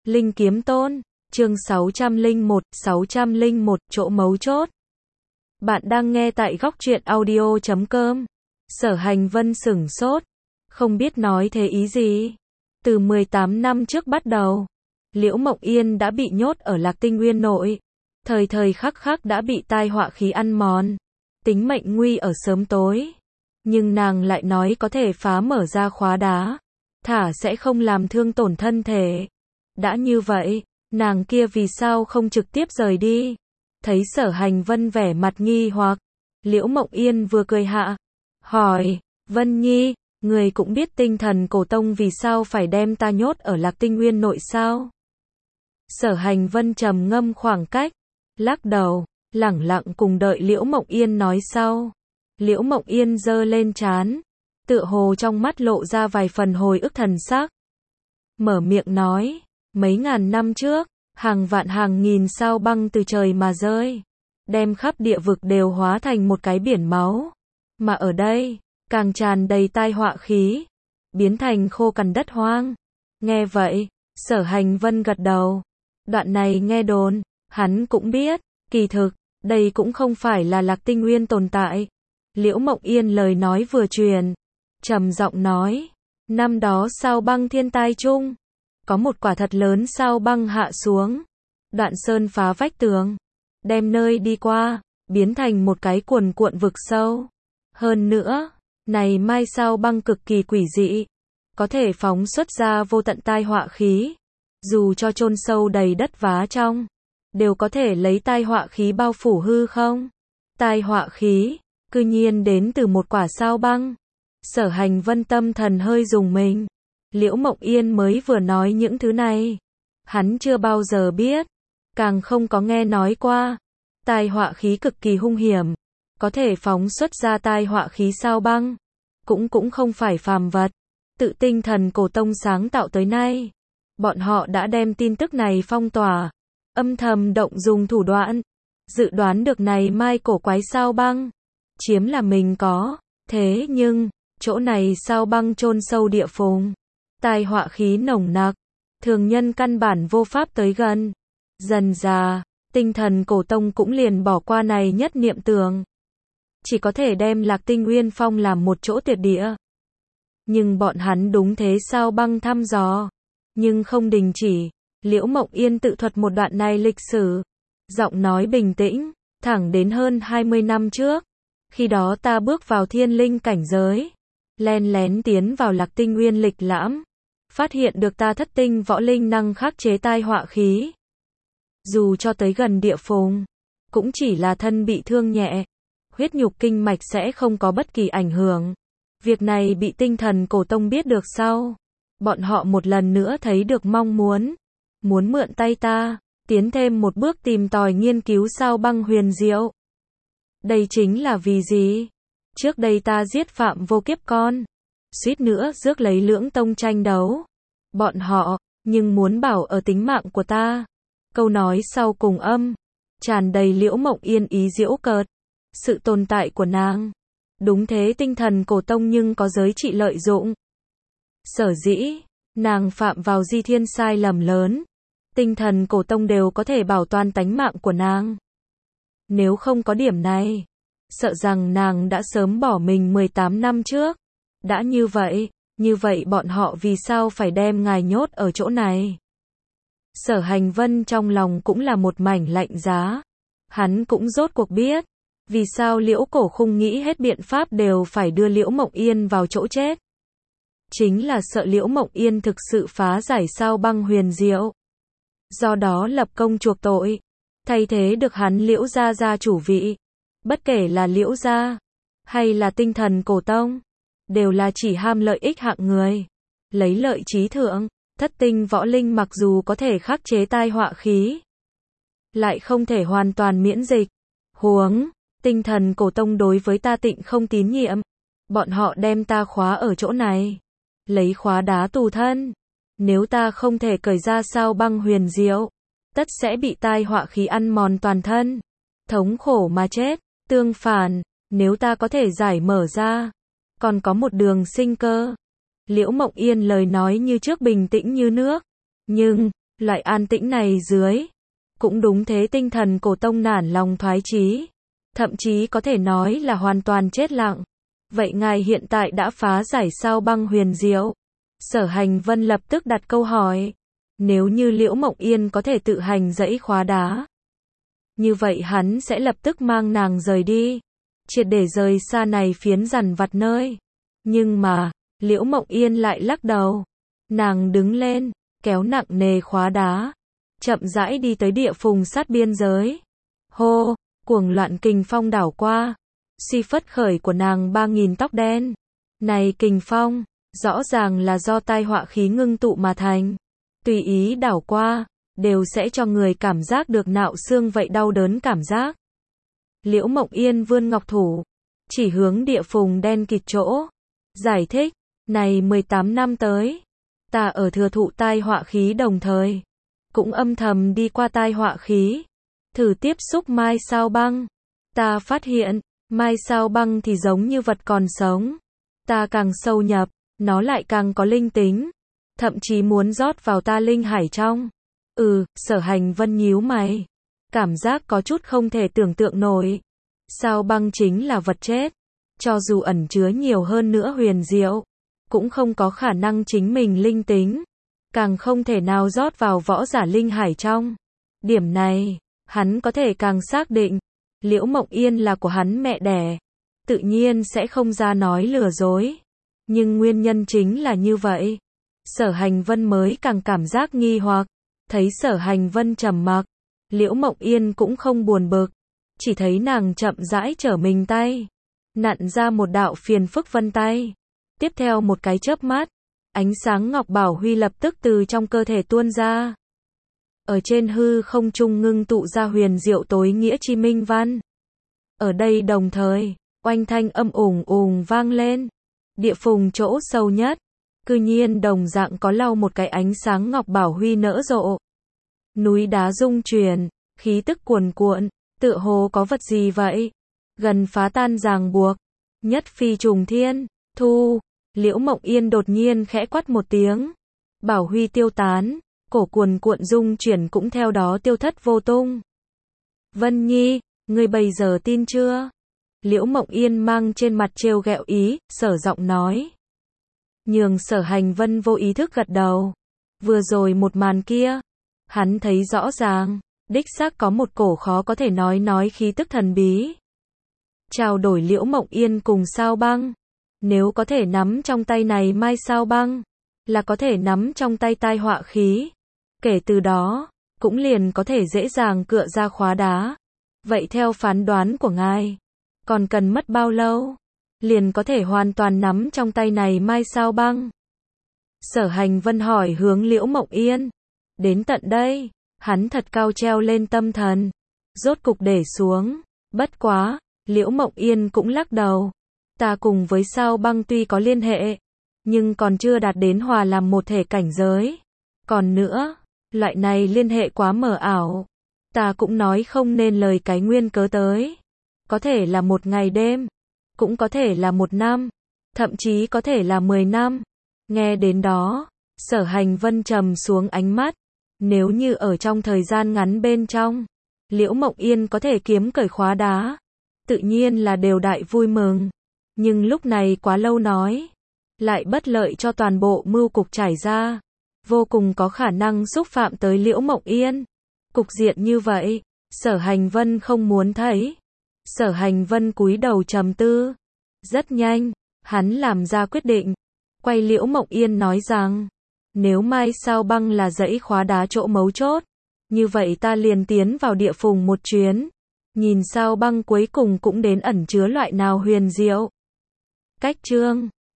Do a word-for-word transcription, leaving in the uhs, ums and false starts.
Linh Kiếm Tôn, chương sáu trăm lẻ một, sáu trăm lẻ một, chỗ mấu chốt. Bạn đang nghe tại góc truyện audio chấm com. Sở Hành Vân sửng sốt, không biết nói thế ý gì. Từ mười tám năm trước bắt đầu, Liễu Mộng Yên đã bị nhốt ở Lạc Tinh Nguyên nội. Thời thời khắc khắc đã bị tai họa khí ăn mòn. Tính mệnh nguy ở sớm tối. Nhưng nàng lại nói có thể phá mở ra khóa đá. Thả sẽ không làm thương tổn thân thể. Đã như vậy, nàng kia vì sao không trực tiếp rời đi? Thấy Sở Hành Vân vẻ mặt nghi hoặc, Liễu Mộng Yên vừa cười hạ, hỏi, Vân Nhi, người cũng biết tinh thần cổ tông vì sao phải đem ta nhốt ở Lạc Tinh Nguyên nội sao? Sở Hành Vân trầm ngâm khoảng cách, lắc đầu, lẳng lặng cùng đợi Liễu Mộng Yên nói sau. Liễu Mộng Yên giơ lên trán, tựa hồ trong mắt lộ ra vài phần hồi ức thần sắc. Mở miệng nói, mấy ngàn năm trước, hàng vạn hàng nghìn sao băng từ trời mà rơi, đem khắp địa vực đều hóa thành một cái biển máu. Mà ở đây, càng tràn đầy tai họa khí, biến thành khô cằn đất hoang. Nghe vậy, Sở Hành Vân gật đầu. Đoạn này nghe đồn, hắn cũng biết, kỳ thực, đây cũng không phải là Lạc Tinh Nguyên tồn tại. Liễu Mộng Yên lời nói vừa truyền, trầm giọng nói, năm đó sao băng thiên tai chung, có một quả thật lớn sao băng hạ xuống, đoạn sơn phá vách tường, đem nơi đi qua, biến thành một cái cuồn cuộn vực sâu. Hơn nữa, này mai sao băng cực kỳ quỷ dị, có thể phóng xuất ra vô tận tai họa khí, dù cho chôn sâu đầy đất vá trong, đều có thể lấy tai họa khí bao phủ hư không. Tai họa khí, cư nhiên đến từ một quả sao băng. Sở Hành Vân tâm thần hơi rùng mình. Liễu Mộng Yên mới vừa nói những thứ này, hắn chưa bao giờ biết, càng không có nghe nói qua. Tai họa khí cực kỳ hung hiểm, có thể phóng xuất ra tai họa khí sao băng, cũng cũng không phải phàm vật. Tự tinh thần cổ tông sáng tạo tới nay, bọn họ đã đem tin tức này phong tỏa, âm thầm động dùng thủ đoạn, dự đoán được này mai cổ quái sao băng, chiếm là mình có. Thế nhưng, chỗ này sao băng chôn sâu địa phùng, tai họa khí nồng nặc, thường nhân căn bản vô pháp tới gần. Dần dà, tinh thần cổ tông cũng liền bỏ qua này nhất niệm tưởng, chỉ có thể đem Lạc Tinh Nguyên phong làm một chỗ tuyệt địa. Nhưng bọn hắn đúng thế sao băng thăm dò, nhưng không đình chỉ. Liễu Mộng Yên tự thuật một đoạn này lịch sử, giọng nói bình tĩnh, thẳng đến hơn hai mươi năm trước. Khi đó ta bước vào thiên linh cảnh giới, len lén tiến vào Lạc Tinh Nguyên lịch lãm, phát hiện được ta thất tinh võ linh năng khắc chế tai họa khí. Dù cho tới gần địa phùng, cũng chỉ là thân bị thương nhẹ, huyết nhục kinh mạch sẽ không có bất kỳ ảnh hưởng. Việc này bị tinh thần cổ tông biết được sau, bọn họ một lần nữa thấy được mong muốn, muốn mượn tay ta, tiến thêm một bước tìm tòi nghiên cứu sao băng huyền diệu. Đây chính là vì gì? Trước đây ta giết Phạm Vô Kiếp con, suýt nữa rước lấy Lưỡng Tông tranh đấu. Bọn họ, nhưng muốn bảo ở tính mạng của ta. Câu nói sau cùng âm, tràn đầy Liễu Mộng Yên ý giễu cợt. Sự tồn tại của nàng. Đúng thế tinh thần cổ tông nhưng có giới trị lợi dụng. Sở dĩ, nàng phạm vào di thiên sai lầm lớn. Tinh thần cổ tông đều có thể bảo toàn tánh mạng của nàng. Nếu không có điểm này, sợ rằng nàng đã sớm bỏ mình mười tám năm trước. Đã như vậy, như vậy bọn họ vì sao phải đem ngài nhốt ở chỗ này? Sở Hành Vân trong lòng cũng là một mảnh lạnh giá. Hắn cũng rốt cuộc biết, vì sao Liễu Cổ Khung nghĩ hết biện pháp đều phải đưa Liễu Mộng Yên vào chỗ chết. Chính là sợ Liễu Mộng Yên thực sự phá giải sao băng huyền diệu. Do đó lập công chuộc tội, thay thế được hắn Liễu gia gia chủ vị. Bất kể là Liễu gia, hay là tinh thần cổ tông, đều là chỉ ham lợi ích hạng người. Lấy lợi trí thượng, thất tinh võ linh mặc dù có thể khắc chế tai họa khí, lại không thể hoàn toàn miễn dịch. Huống, tinh thần cổ tông đối với ta tịnh không tín nhiệm. Bọn họ đem ta khóa ở chỗ này, lấy khóa đá tù thân. Nếu ta không thể cởi ra sao băng huyền diệu, tất sẽ bị tai họa khí ăn mòn toàn thân, thống khổ mà chết. Tương phản, nếu ta có thể giải mở ra, còn có một đường sinh cơ. Liễu Mộng Yên lời nói như trước bình tĩnh như nước, nhưng Loại an tĩnh này dưới, cũng đúng thế tinh thần cổ tông nản lòng thoái chí, thậm chí có thể nói là hoàn toàn chết lặng. Vậy ngài hiện tại đã phá giải sao băng huyền diệu? Sở Hành Vân lập tức đặt câu hỏi. Nếu như Liễu Mộng Yên có thể tự hành dẫy khóa đá, như vậy hắn sẽ lập tức mang nàng rời đi, triệt để rời xa này phiến dằn vặt nơi. Nhưng mà, Liễu Mộng Yên lại lắc đầu. Nàng đứng lên, kéo nặng nề khóa đá, chậm rãi đi tới địa phùng sát biên giới. Hô, cuồng loạn kình phong đảo qua, suy phất khởi của nàng ba nghìn tóc đen. Này kình phong, rõ ràng là do tai họa khí ngưng tụ mà thành. Tùy ý đảo qua, đều sẽ cho người cảm giác được nạo xương vậy đau đớn cảm giác. Liễu Mộng Yên vươn ngọc thủ, chỉ hướng địa phùng đen kịt chỗ. Giải thích, này mười tám năm tới, ta ở thừa thụ tai họa khí đồng thời, cũng âm thầm đi qua tai họa khí, thử tiếp xúc mai sao băng. Ta phát hiện, mai sao băng thì giống như vật còn sống. Ta càng sâu nhập, nó lại càng có linh tính, thậm chí muốn rót vào ta linh hải trong. Ừ, Sở Hành Vân nhíu mày, cảm giác có chút không thể tưởng tượng nổi. Sao băng chính là vật chết, cho dù ẩn chứa nhiều hơn nữa huyền diệu, cũng không có khả năng chính mình linh tính, càng không thể nào rót vào võ giả linh hải trong. Điểm này, hắn có thể càng xác định, Liễu Mộng Yên là của hắn mẹ đẻ, tự nhiên sẽ không ra nói lừa dối. Nhưng nguyên nhân chính là như vậy. Sở Hành Vân mới càng cảm giác nghi hoặc, thấy Sở Hành Vân trầm mặc, Liễu Mộng Yên cũng không buồn bực, chỉ thấy nàng chậm rãi trở mình tay, nặn ra một đạo phiền phức vân tay. Tiếp theo một cái chớp mắt, ánh sáng ngọc bảo huy lập tức từ trong cơ thể tuôn ra. Ở trên hư không trung ngưng tụ ra huyền diệu tối nghĩa chi minh văn. Ở đây đồng thời, oanh thanh âm ùng ùng vang lên. Địa phùng chỗ sâu nhất, cư nhiên đồng dạng có lau một cái ánh sáng ngọc bảo huy nở rộ. Núi đá rung chuyển, khí tức cuồn cuộn, tựa hồ có vật gì vậy? Gần phá tan ràng buộc, nhất phi trùng thiên, thu. Liễu Mộng Yên đột nhiên khẽ quát một tiếng. Bảo huy tiêu tán, cổ cuồn cuộn rung chuyển cũng theo đó tiêu thất vô tung. Vân Nhi, ngươi bây giờ tin chưa? Liễu Mộng Yên mang trên mặt trêu ghẹo ý, sở giọng nói. Nhường Sở Hành Vân vô ý thức gật đầu. Vừa rồi một màn kia, hắn thấy rõ ràng, đích xác có một cổ khó có thể nói nói khí tức thần bí. Trao đổi Liễu Mộng Yên cùng sao băng. Nếu có thể nắm trong tay này mai sao băng, là có thể nắm trong tay tai họa khí. Kể từ đó, cũng liền có thể dễ dàng cựa ra khóa đá. Vậy theo phán đoán của ngài, còn cần mất bao lâu, liền có thể hoàn toàn nắm trong tay này mai sao băng? Sở Hành Vân hỏi hướng Liễu Mộng Yên. Đến tận đây, hắn thật cao treo lên tâm thần, rốt cục để xuống. Bất quá, Liễu Mộng Yên cũng lắc đầu. Ta cùng với sao băng tuy có liên hệ, nhưng còn chưa đạt đến hòa làm một thể cảnh giới. Còn nữa, loại này liên hệ quá mờ ảo. Ta cũng nói không nên lời cái nguyên cớ tới. Có thể là một ngày đêm, cũng có thể là một năm, thậm chí có thể là mười năm. Nghe đến đó, Sở Hành Vân trầm xuống ánh mắt. Nếu như ở trong thời gian ngắn bên trong, Liễu Mộng Yên có thể kiếm cởi khóa đá, tự nhiên là đều đại vui mừng. Nhưng lúc này quá lâu nói, lại bất lợi cho toàn bộ mưu cục trải ra, vô cùng có khả năng xúc phạm tới Liễu Mộng Yên. Cục diện như vậy, Sở Hành Vân không muốn thấy. Sở Hành Vân cúi đầu trầm tư. Rất nhanh, hắn làm ra quyết định, quay Liễu Mộng Yên nói rằng, nếu mai sao băng là dãy khóa đá chỗ mấu chốt, như vậy ta liền tiến vào địa phùng một chuyến, nhìn sao băng cuối cùng cũng đến ẩn chứa loại nào huyền diệu. Cách chương